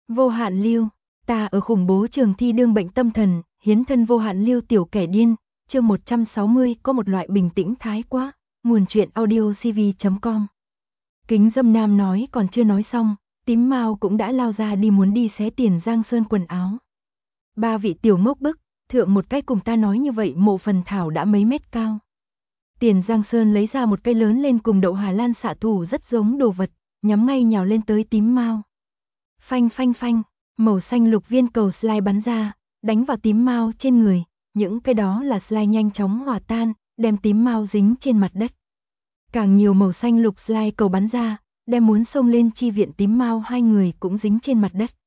Vô hạn lưu, ta ở khủng bố trường thi đương bệnh tâm thần, hiến thân vô hạn lưu tiểu kẻ điên, chương 160 có một loại bình tĩnh thái quá, nguồn truyện audiocv.com. Kính Dâm Nam nói còn chưa nói xong, Tím Mao cũng đã lao ra đi muốn đi xé Tiền Giang Sơn quần áo. Ba vị tiểu ngốc bức, thượng một cách cùng ta nói như vậy mộ phần thảo đã mấy mét cao. Tiền Giang Sơn lấy ra một cây lớn lên cùng đậu Hà Lan xạ thủ rất giống đồ vật, nhắm ngay nhào lên tới Tím Mao. Phanh phanh phanh, màu xanh lục viên cầu slime bắn ra, đánh vào Tím Mao trên người, những cái đó là slime nhanh chóng hòa tan, đem Tím Mao dính trên mặt đất. Càng nhiều màu xanh lục slime cầu bắn ra, đem muốn xông lên chi viện Tím Mao hai người cũng dính trên mặt đất.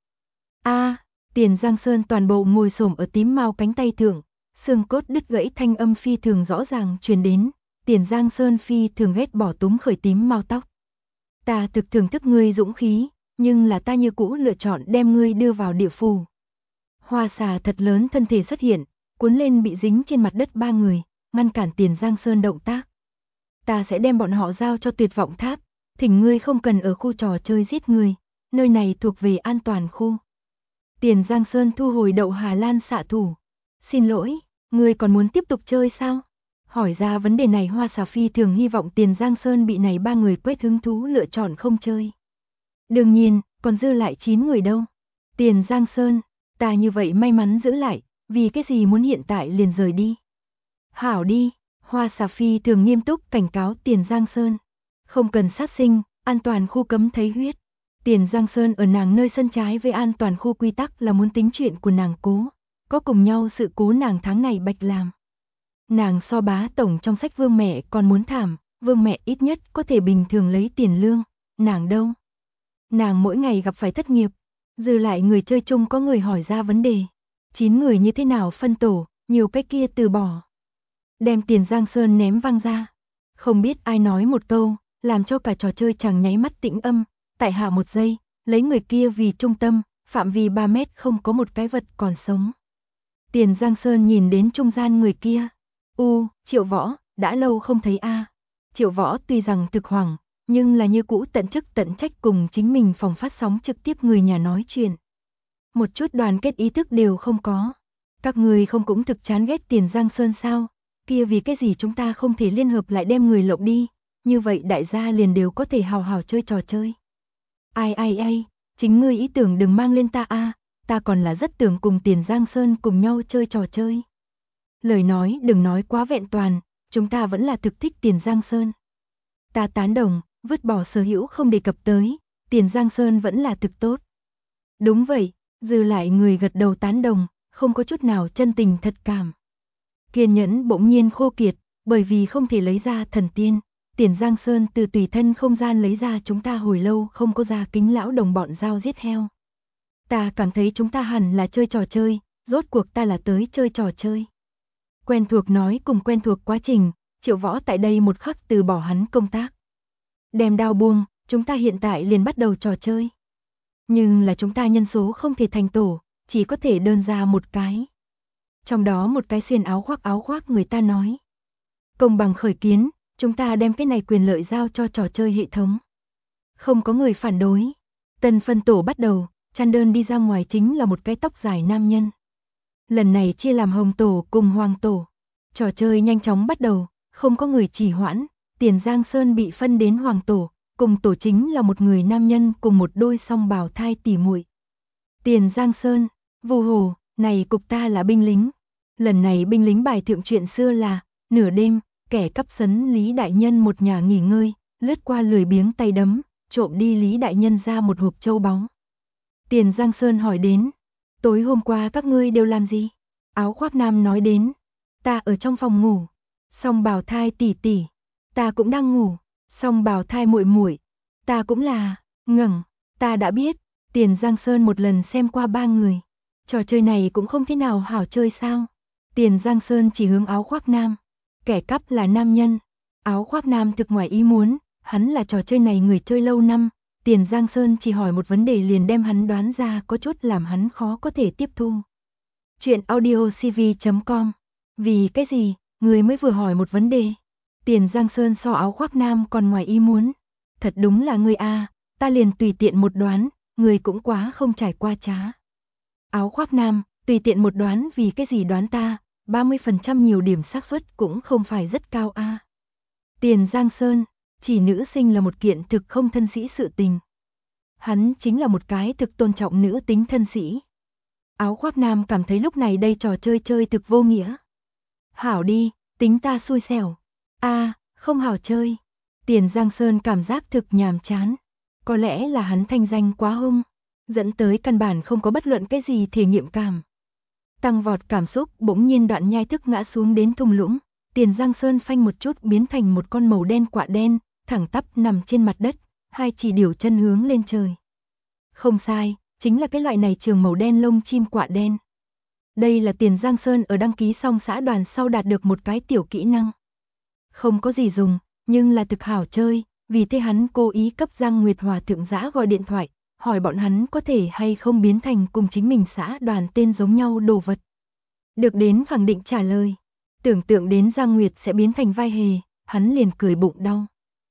Tiền Giang Sơn toàn bộ ngồi xổm ở Tím Mao cánh tay thượng, xương cốt đứt gãy thanh âm phi thường rõ ràng truyền đến, Tiền Giang Sơn phi thường ghét bỏ túm khởi Tím Mao tóc. Ta thực thưởng thức ngươi dũng khí, nhưng là ta như cũ lựa chọn đem ngươi đưa vào địa phủ. Hoa xà thật lớn thân thể xuất hiện, cuốn lên bị dính trên mặt đất ba người, ngăn cản Tiền Giang Sơn động tác. Ta sẽ đem bọn họ giao cho tuyệt vọng tháp, thỉnh ngươi không cần ở khu trò chơi giết người, nơi này thuộc về an toàn khu. Tiền Giang Sơn thu hồi đậu Hà Lan xạ thủ. Xin lỗi, ngươi còn muốn tiếp tục chơi sao? Hỏi ra vấn đề này Hoa xà phi thường hy vọng Tiền Giang Sơn bị này ba người quét hứng thú lựa chọn không chơi. Đương nhiên, còn dư lại 9 người đâu. Tiền Giang Sơn, ta như vậy may mắn giữ lại, vì cái gì muốn hiện tại liền rời đi. Hảo đi, Hoa xà phi thường nghiêm túc cảnh cáo Tiền Giang Sơn. Không cần sát sinh, an toàn khu cấm thấy huyết. Tiền Giang Sơn ở nàng nơi sân trái với an toàn khu quy tắc là muốn tính chuyện của nàng cố, có cùng nhau sự cố nàng tháng này bạch làm. Nàng so bá tổng trong sách Vương mẹ còn muốn thảm, Vương mẹ ít nhất có thể bình thường lấy tiền lương, nàng đâu. Nàng mỗi ngày gặp phải thất nghiệp, dư lại người chơi chung có người hỏi ra vấn đề. 9 người như thế nào phân tổ, nhiều cái kia từ bỏ. Đem Tiền Giang Sơn ném văng ra. Không biết ai nói một câu, làm cho cả trò chơi chẳng nháy mắt tĩnh âm. Tại hạ một giây, lấy người kia vì trung tâm, phạm vi 3 mét không có một cái vật còn sống. Tiền Giang Sơn nhìn đến trung gian người kia. Triệu Võ, đã lâu không thấy a. Triệu Võ tuy rằng thực hoảng, nhưng là như cũ tận chức tận trách cùng chính mình phòng phát sóng trực tiếp người nhà nói chuyện. Một chút đoàn kết ý thức đều không có. Các người không cũng thực chán ghét Tiền Giang Sơn sao? Kia vì cái gì chúng ta không thể liên hợp lại đem người lộng đi, như vậy đại gia liền đều có thể hào hào chơi trò chơi. Ai, chính ngươi ý tưởng đừng mang lên ta a, ta còn là rất tưởng cùng Tiền Giang Sơn cùng nhau chơi trò chơi. Lời nói đừng nói quá vẹn toàn, chúng ta vẫn là thực thích Tiền Giang Sơn. Ta tán đồng, vứt bỏ sở hữu không đề cập tới, Tiền Giang Sơn vẫn là thực tốt. Đúng vậy, dư lại người gật đầu tán đồng, không có chút nào chân tình thật cảm. Kiên nhẫn bỗng nhiên khô kiệt, bởi vì không thể lấy ra thần tiên. Tiền Giang Sơn từ tùy thân không gian lấy ra chúng ta hồi lâu không có ra kính lão đồng bọn giao giết heo. Ta cảm thấy chúng ta hẳn là chơi trò chơi, rốt cuộc ta là tới chơi trò chơi. Quen thuộc nói cùng quen thuộc quá trình, Triệu Võ tại đây một khắc từ bỏ hắn công tác. Đem đao buông, chúng ta hiện tại liền bắt đầu trò chơi. Nhưng là chúng ta nhân số không thể thành tổ, chỉ có thể đơn ra một cái. Trong đó một cái xuyên áo khoác người ta nói. Công bằng khởi kiến. Chúng ta đem cái này quyền lợi giao cho trò chơi hệ thống. Không có người phản đối. Tân phân tổ bắt đầu, chăn đơn đi ra ngoài chính là một cái tóc dài nam nhân. Lần này chia làm hồng tổ cùng hoàng tổ. Trò chơi nhanh chóng bắt đầu, không có người trì hoãn. Tiền Giang Sơn bị phân đến hoàng tổ, cùng tổ chính là một người nam nhân cùng một đôi song bào thai tỉ muội. Tiền Giang Sơn, Vu Hồ, này cục ta là binh lính. Lần này binh lính bài thượng chuyện xưa là, nửa đêm, kẻ cắp sấn Lý Đại Nhân một nhà nghỉ ngơi, lướt qua lười biếng tay đấm, trộm đi Lý Đại Nhân ra một hộp châu báu. Tiền Giang Sơn hỏi đến, tối hôm qua các ngươi đều làm gì? Áo khoác nam nói đến, ta ở trong phòng ngủ, song bào thai tỷ tỷ, ta cũng đang ngủ, song bào thai muội muội, ta cũng là, ngẩng, ta đã biết. Tiền Giang Sơn một lần xem qua ba người, trò chơi này cũng không thế nào hảo chơi sao? Tiền Giang Sơn chỉ hướng áo khoác nam. Kẻ cắp là nam nhân, áo khoác nam thực ngoài ý muốn, hắn là trò chơi này người chơi lâu năm, Tiền Giang Sơn chỉ hỏi một vấn đề liền đem hắn đoán ra có chút làm hắn khó có thể tiếp thu. Chuyện audiocv.com. Vì cái gì, người mới vừa hỏi một vấn đề. Tiền Giang Sơn so áo khoác nam còn ngoài ý muốn. Thật đúng là người a, ta liền tùy tiện một đoán, người cũng quá không trải qua trá. Áo khoác nam, tùy tiện một đoán vì cái gì đoán ta, 30% nhiều điểm xác suất cũng không phải rất cao a. Tiền Giang Sơn, chỉ nữ sinh là một kiện thực không thân sĩ sự tình. Hắn chính là một cái thực tôn trọng nữ tính thân sĩ. Áo khoác nam cảm thấy lúc này đây trò chơi chơi thực vô nghĩa. Hảo đi, tính ta xui xẻo. Không hảo chơi. Tiền Giang Sơn cảm giác thực nhàm chán. Có lẽ là hắn thanh danh quá hung, dẫn tới căn bản không có bất luận cái gì thể nghiệm cảm. Tăng vọt cảm xúc bỗng nhiên đoạn nhai thức ngã xuống đến thung lũng. Tiền Giang Sơn phanh một chút biến thành một con màu đen quạ đen, thẳng tắp nằm trên mặt đất, hai chỉ điểu chân hướng lên trời. Không sai, chính là cái loại này trường màu đen lông chim quạ đen. Đây là Tiền Giang Sơn ở đăng ký xong xã đoàn sau đạt được một cái tiểu kỹ năng. Không có gì dùng, nhưng là thực hảo chơi, vì thế hắn cố ý cấp Giang Nguyệt Hòa thượng giã gọi điện thoại, hỏi bọn hắn có thể hay không biến thành cùng chính mình xã đoàn tên giống nhau đồ vật. Được đến khẳng định trả lời. Tưởng tượng đến Giang Nguyệt sẽ biến thành vai hề, hắn liền cười bụng đau.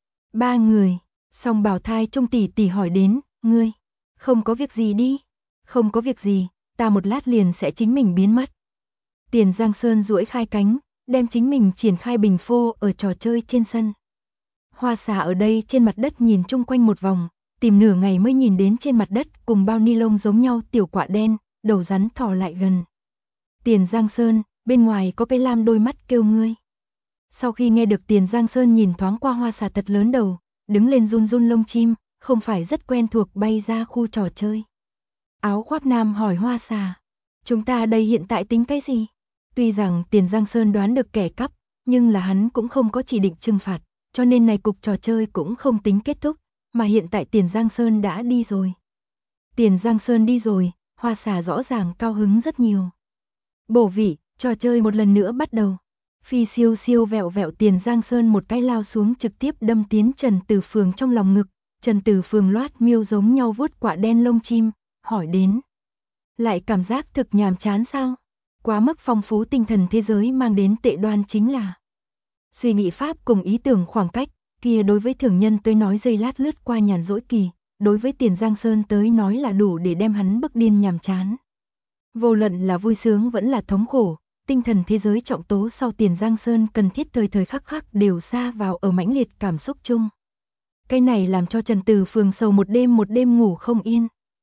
Ba người, song bảo thai Trung tỷ tỷ hỏi đến, ngươi, không có việc gì đi. Không có việc gì, ta một lát liền sẽ chính mình biến mất. Tiền Giang Sơn duỗi khai cánh, đem chính mình triển khai bình phô ở trò chơi trên sân. Hoa xà ở đây trên mặt đất nhìn chung quanh một vòng, tìm nửa ngày mới nhìn đến trên mặt đất cùng bao ni lông giống nhau tiểu quạ đen, đầu rắn thò lại gần. Tiền Giang Sơn, bên ngoài có cái lam đôi mắt kêu ngươi. Sau khi nghe được Tiền Giang Sơn nhìn thoáng qua hoa xà thật lớn đầu, đứng lên run run lông chim, không phải rất quen thuộc bay ra khu trò chơi. Áo khoác nam hỏi hoa xà, chúng ta đây hiện tại tính cái gì? Tuy rằng Tiền Giang Sơn đoán được kẻ cắp, nhưng là hắn cũng không có chỉ định trừng phạt, cho nên này cục trò chơi cũng không tính kết thúc, mà hiện tại Tiền Giang Sơn đã đi rồi. Tiền Giang Sơn đi rồi, hoa xà rõ ràng cao hứng rất nhiều. Bổ vị, trò chơi một lần nữa bắt đầu. Phi siêu siêu vẹo vẹo Tiền Giang Sơn một cái lao xuống trực tiếp đâm tiến Trần Tử Phường trong lòng ngực. Trần Tử Phường loát miêu giống nhau vuốt quả đen lông chim, hỏi đến. Lại cảm giác thực nhàm chán sao? Quá mức phong phú tinh thần thế giới mang đến tệ đoan chính là suy nghĩ pháp cùng ý tưởng khoảng cách, kia đối với thường nhân tới nói giây lát lướt qua nhàn rỗi kỳ, đối với Tiền Giang Sơn tới nói là đủ để đem hắn bức điên nhàm chán. Vô luận là vui sướng vẫn là thống khổ, tinh thần thế giới trọng tố sau Tiền Giang Sơn cần thiết thời thời khắc khắc đều xa vào ở mãnh liệt cảm xúc chung. Cái này làm cho Trần Tử Phường sầu một đêm ngủ không yên.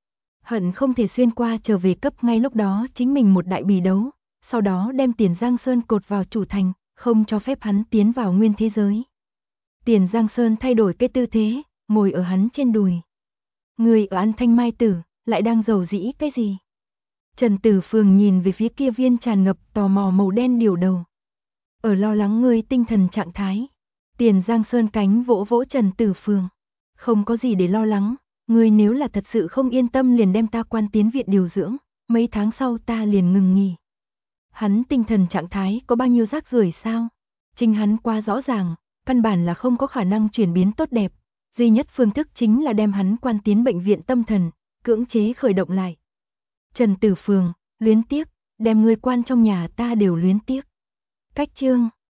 Hận không thể xuyên qua trở về cấp ngay lúc đó chính mình một đại bì đấu, sau đó đem Tiền Giang Sơn cột vào chủ thành, không cho phép hắn tiến vào nguyên thế giới. Tiền Giang Sơn thay đổi cái tư thế, ngồi ở hắn trên đùi. Người ở ăn thanh mai tử, lại đang rầu rĩ cái gì? Trần Tử Phường nhìn về phía kia viên tràn ngập tò mò màu đen điều đầu. Ở lo lắng ngươi tinh thần trạng thái. Tiền Giang Sơn cánh vỗ vỗ Trần Tử Phường. Không có gì để lo lắng, ngươi nếu là thật sự không yên tâm liền đem ta quan tiến viện điều dưỡng, mấy tháng sau ta liền ngừng nghỉ. Hắn tinh thần trạng thái có bao nhiêu rác rưởi sao? Chính hắn quá rõ ràng, căn bản là không có khả năng chuyển biến tốt đẹp, duy nhất phương thức chính là đem hắn quan tiến bệnh viện tâm thần, cưỡng chế khởi động lại. Trần Tử Phường, luyến tiếc, đem ngươi quan trong nhà ta đều luyến tiếc. Cách chương